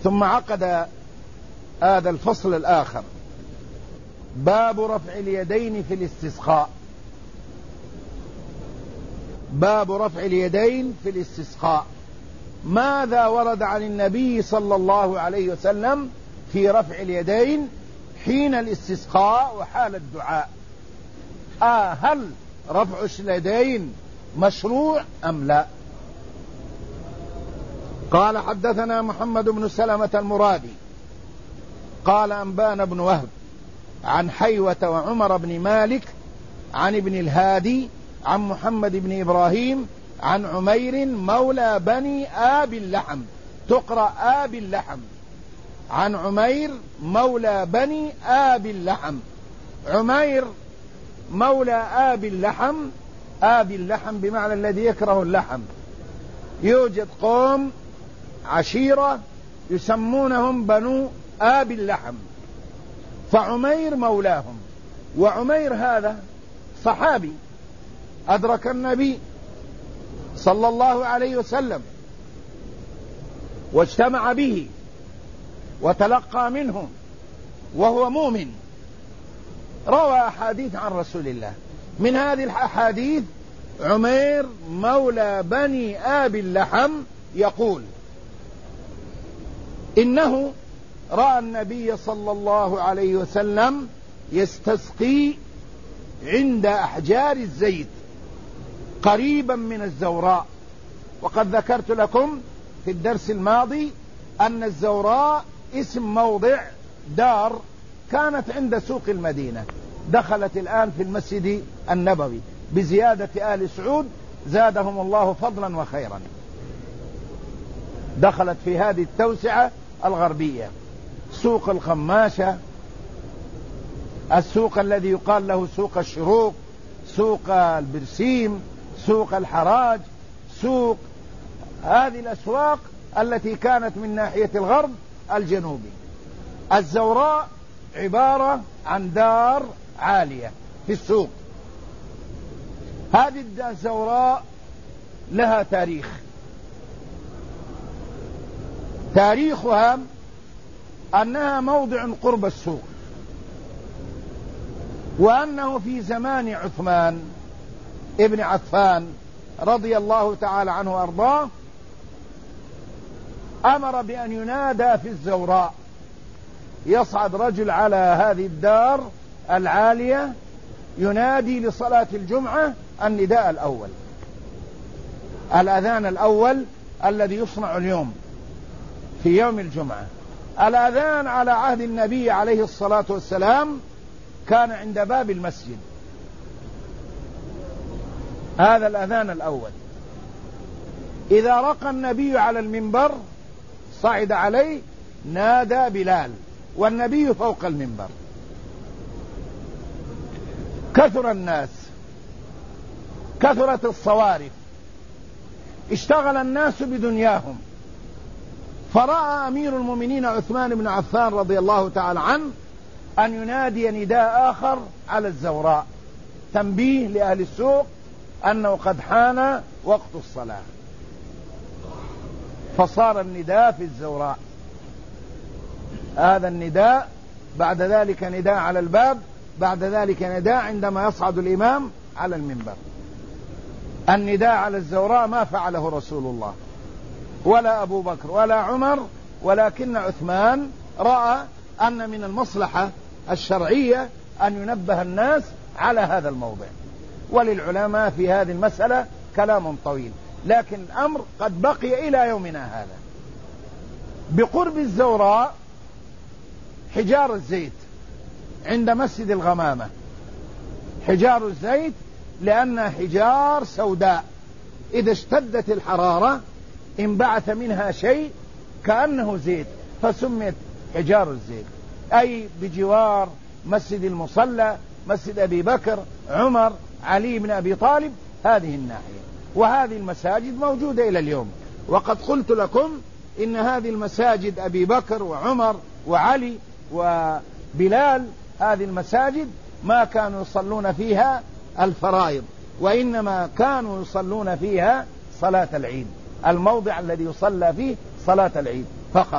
ثم عقد هذا الفصل الآخر: باب رفع اليدين في الاستسقاء. باب رفع اليدين في الاستسقاء. ماذا ورد عن النبي صلى الله عليه وسلم في رفع اليدين حين الاستسقاء وحال الدعاء؟ هل رفع اليدين مشروع أم لا؟ قال: حدثنا محمد بن سلمة المرادي قال: أنبانا بن وهب عن حيوة وعمر بن مالك عن ابن الهادي عن محمد بن إبراهيم عن عمير مولى بني آب اللحم، تقرأ آب اللحم، عن عمير مولى بني آب اللحم. عمير مولى آب اللحم، آب اللحم بمعنى الذي يكره اللحم. يوجد قوم عشيرة يسمونهم بنو آب اللحم، فعمير مولاهم. وعمير هذا صحابي أدرك النبي صلى الله عليه وسلم واجتمع به وتلقى منه وهو مؤمن، روى أحاديث عن رسول الله. من هذه الأحاديث عمير مولى بني آب اللحم يقول: إنه رأى النبي صلى الله عليه وسلم يستسقي عند أحجار الزيت قريبا من الزوراء. وقد ذكرت لكم في الدرس الماضي أن الزوراء اسم موضع دار كانت عند سوق المدينة، دخلت الآن في المسجد النبوي بزيادة آل سعود زادهم الله فضلا وخيرا، دخلت في هذه التوسعة الغربية. سوق الخماشة، السوق الذي يقال له سوق الشروق، سوق البرسيم، سوق الحراج، سوق هذه الأسواق التي كانت من ناحية الغرب الجنوبي. الزوراء عبارة عن دار عالية في السوق. هذه الزوراء لها تاريخ، تاريخها أنها موضع قرب السوق، وأنه في زمان عثمان ابن عفان رضي الله تعالى عنه وأرضاه أمر بأن ينادى في الزوراء، يصعد رجل على هذه الدار العالية ينادي لصلاة الجمعة النداء الأول، الأذان الأول الذي يصنع اليوم في يوم الجمعة. الأذان على عهد النبي عليه الصلاة والسلام كان عند باب المسجد، هذا الأذان الأول. إذا رقى النبي على المنبر صعد عليه نادى بلال والنبي فوق المنبر. كثر الناس، كثرت الصوارف، اشتغل الناس بدنياهم، فرأى أمير المؤمنين عثمان بن عفان رضي الله تعالى عنه أن ينادي نداء آخر على الزوراء، تنبيه لأهل السوق أنه قد حان وقت الصلاة، فصار النداء في الزوراء. هذا النداء، بعد ذلك نداء على الباب، بعد ذلك نداء عندما يصعد الإمام على المنبر. النداء على الزوراء ما فعله رسول الله ولا أبو بكر ولا عمر، ولكن عثمان رأى أن من المصلحة الشرعية أن ينبه الناس على هذا الموضع. وللعلماء في هذه المسألة كلام طويل، لكن الأمر قد بقي إلى يومنا هذا. بقرب الزوراء حجار الزيت عند مسجد الغمامة، حجار الزيت لأنها حجار سوداء، إذا اشتدت الحرارة انبعث منها شيء كأنه زيت فسميت حجار الزيت، أي بجوار مسجد المصلى، مسجد أبي بكر، عمر، علي بن أبي طالب، هذه الناحية. وهذه المساجد موجودة إلى اليوم. وقد قلت لكم إن هذه المساجد أبي بكر وعمر وعلي وبلال، هذه المساجد ما كانوا يصلون فيها الفرائض، وإنما كانوا يصلون فيها صلاة العيد، الموضع الذي يصلى فيه صلاة العيد فقط.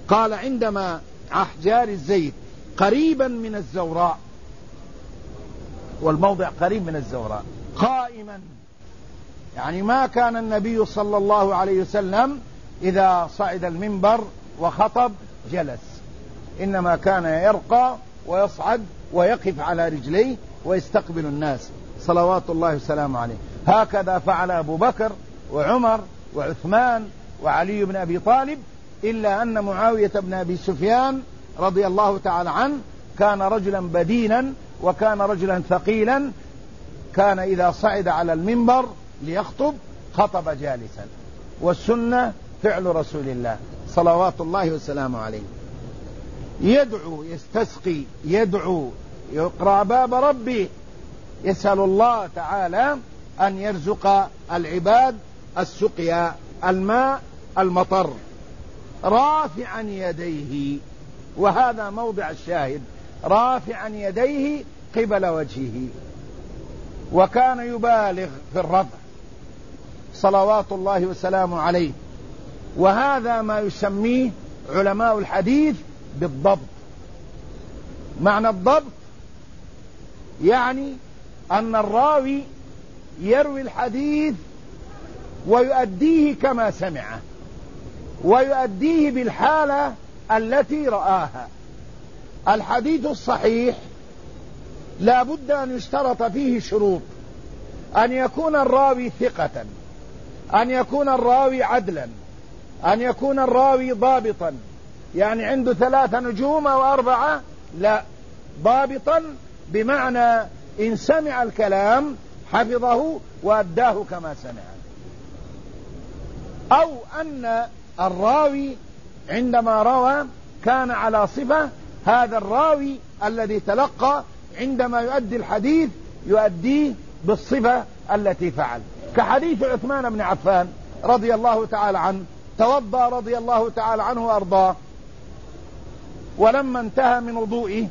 قال عندما أحجار الزيت قريبا من الزوراء، والموضع قريب من الزوراء، قائما، يعني ما كان النبي صلى الله عليه وسلم إذا صعد المنبر وخطب جلس، إنما كان يرقى ويصعد ويقف على رجليه ويستقبل الناس صلوات الله وسلامه عليه. هكذا فعل أبو بكر وعمر وعثمان وعلي بن أبي طالب، إلا أن معاوية بن أبي سفيان رضي الله تعالى عنه كان رجلا بدينا وكان رجلا ثقيلا، كان إذا صعد على المنبر ليخطب خطب جالسا، والسنة فعل رسول الله صلوات الله وسلامه عليه. يدعو، يستسقي، يدعو، يقرأ باب ربه، يسأل الله تعالى أن يرزق العباد السقيا، الماء، المطر، رافعا يديه، وهذا موضع الشاهد، رافعا يديه قبل وجهه، وكان يبالغ في الرفع صلوات الله وسلامه عليه. وهذا ما يسميه علماء الحديث بالضبط. معنى الضبط يعني أن الراوي يروي الحديث ويؤديه كما سمعه، ويؤديه بالحالة التي رآها. الحديث الصحيح لا بد أن يشترط فيه شروط: أن يكون الراوي ثقة، أن يكون الراوي عدلا، أن يكون الراوي ضابطا، يعني عنده 3 نجوم أو 4، لا، ضابطا بمعنى إن سمع الكلام حفظه وأداه كما سمعه. أو أن الراوي عندما روى كان على صفة، هذا الراوي الذي تلقى عندما يؤدي الحديث يؤديه بالصفة التي فعل، كحديث عثمان بن عفان رضي الله تعالى عنه، توضأ رضي الله تعالى عنه وأرضاه، ولما انتهى من وضوئه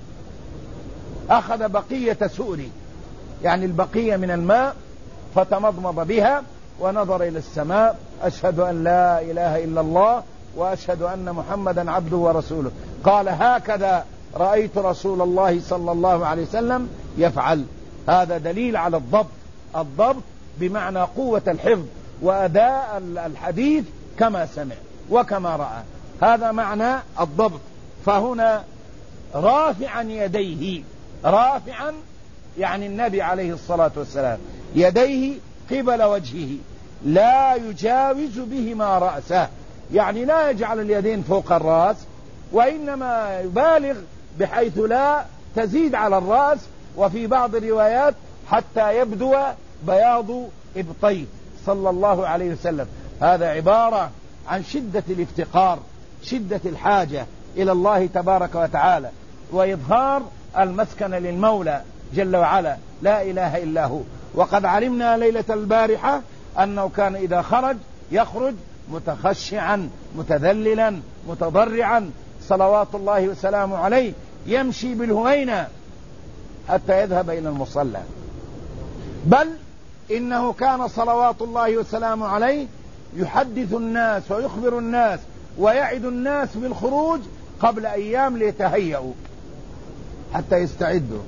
أخذ بقية سؤري، يعني البقية من الماء، فتمضمض بها ونظر إلى السماء: أشهد أن لا إله إلا الله وأشهد أن محمدا عبده ورسوله. قال: هكذا رأيت رسول الله صلى الله عليه وسلم يفعل. هذا دليل على الضبط. الضبط بمعنى قوة الحفظ وأداء الحديث كما سمع وكما رأى، هذا معنى الضبط. فهنا رافعا يديه، رافعا يعني النبي عليه الصلاة والسلام يديه قبل وجهه، لا يجاوز بهما رأسه، يعني لا يجعل اليدين فوق الرأس، وإنما يبالغ بحيث لا تزيد على الرأس، وفي بعض الروايات حتى يبدو بياض إبطيه صلى الله عليه وسلم. هذا عبارة عن شدة الافتقار، شدة الحاجة إلى الله تبارك وتعالى، وإظهار المسكن للمولى جل وعلا، لا إله إلا هو. وقد علمنا ليلة البارحة أنه كان إذا خرج يخرج متخشعا متذللا متضرعا صلوات الله وسلامه عليه، يمشي بالهوينة حتى يذهب إلى المصلى. بل إنه كان صلوات الله وسلامه عليه يحدث الناس ويخبر الناس ويعد الناس بالخروج قبل أيام ليتهيئوا حتى يستعدوا.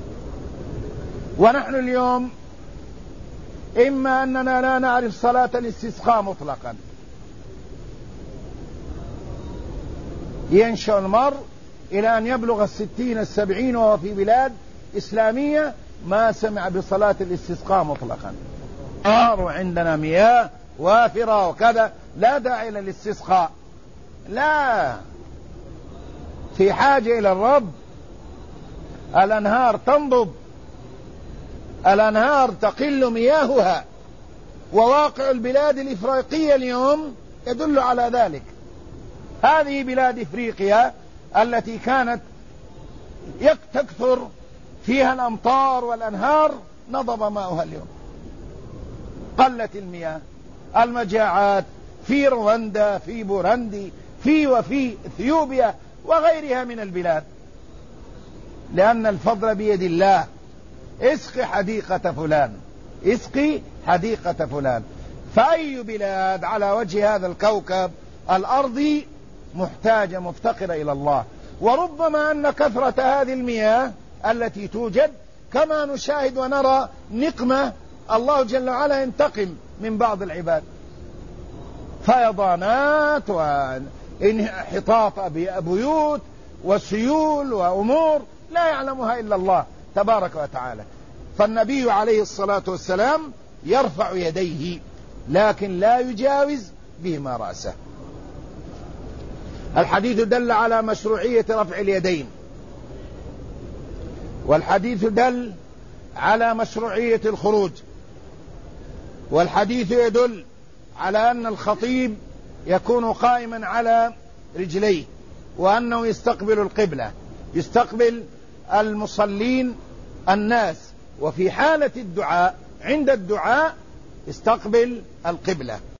ونحن اليوم إما أننا لا نعرف صلاة الاستسقاء مطلقا، ينشأ المرء إلى أن يبلغ 60 70 وهو في بلاد إسلامية ما سمع بصلاة الاستسقاء مطلقا. عندنا مياه وافرة وكذا، لا داعي للاستسقاء، لا، في حاجة إلى الرب. الأنهار تنضب، الأنهار تقل مياهها، وواقع البلاد الإفريقية اليوم يدل على ذلك. هذه بلاد إفريقيا التي كانت تكثر فيها الأمطار والأنهار نضب ماؤها اليوم، قلت المياه. المجاعات في رواندا، في بوروندي، وفي إثيوبيا وغيرها من البلاد، لأن الفضل بيد الله. اسقي حديقة فلان، اسقي حديقة فلان. فأي بلاد على وجه هذا الكوكب الأرضي محتاجة مفتقرة إلى الله. وربما أن كثرة هذه المياه التي توجد كما نشاهد ونرى نقمة الله جل وعلا ينتقم من بعض العباد، فيضانات وانحطاط بيوت وسيول وأمور لا يعلمها إلا الله تبارك وتعالى. فالنبي عليه الصلاة والسلام يرفع يديه لكن لا يجاوز بهما رأسه. الحديث دل على مشروعية رفع اليدين، والحديث دل على مشروعية الخروج، والحديث يدل على أن الخطيب يكون قائما على رجليه، وأنه يستقبل القبلة، يستقبل المصلين الناس، وفي حالة الدعاء عند الدعاء يستقبل القبلة.